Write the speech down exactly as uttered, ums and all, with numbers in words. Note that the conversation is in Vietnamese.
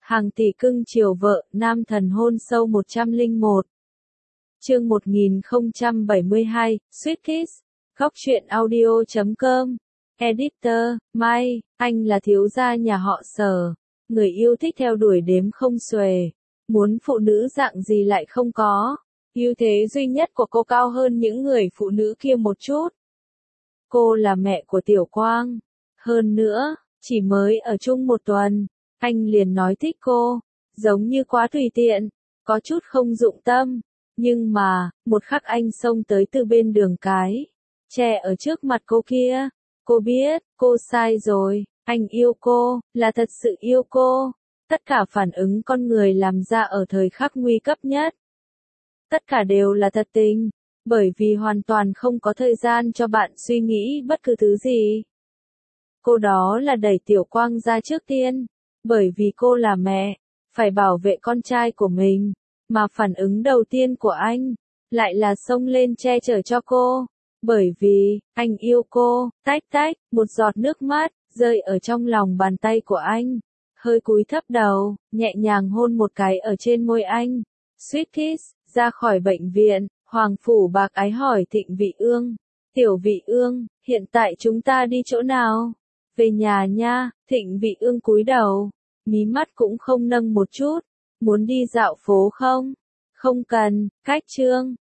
Hàng tỷ cưng chiều vợ, nam thần hôn sâu một trăm lẻ một. Chương một nghìn không trăm bảy mươi hai, Sweet Kiss, góc truyện audio chấm com. Editor, Mai, anh là thiếu gia nhà họ Sở. Người yêu thích theo đuổi đếm không xuể. Muốn phụ nữ dạng gì lại không có. Ưu thế duy nhất của cô cao hơn những người phụ nữ kia một chút. Cô là mẹ của Tiểu Quang. Hơn nữa, chỉ mới ở chung một tuần, anh liền nói thích cô, giống như quá tùy tiện, có chút không dụng tâm. Nhưng mà, một khắc anh xông tới từ bên đường cái, che ở trước mặt cô kia. Cô biết, cô sai rồi, anh yêu cô, là thật sự yêu cô. Tất cả phản ứng con người làm ra ở thời khắc nguy cấp nhất. Tất cả đều là thật tình, bởi vì hoàn toàn không có thời gian cho bạn suy nghĩ bất cứ thứ gì. Cô đó là đẩy Tiểu Quang ra trước tiên, bởi vì cô là mẹ, phải bảo vệ con trai của mình, mà phản ứng đầu tiên của anh, lại là xông lên che chở cho cô, bởi vì, anh yêu cô. Tách tách, một giọt nước mắt, rơi ở trong lòng bàn tay của anh, hơi cúi thấp đầu, nhẹ nhàng hôn một cái ở trên môi anh. Sweet kiss. Ra khỏi bệnh viện, Hoàng Phủ Bạc Ái hỏi Thịnh Vị Ương, Tiểu Vị Ương, hiện tại chúng ta đi chỗ nào? Về nhà nha. Thịnh Vị Ương cúi đầu, mí mắt cũng không nâng một chút. Muốn đi dạo phố không? Không cần. Cách chương.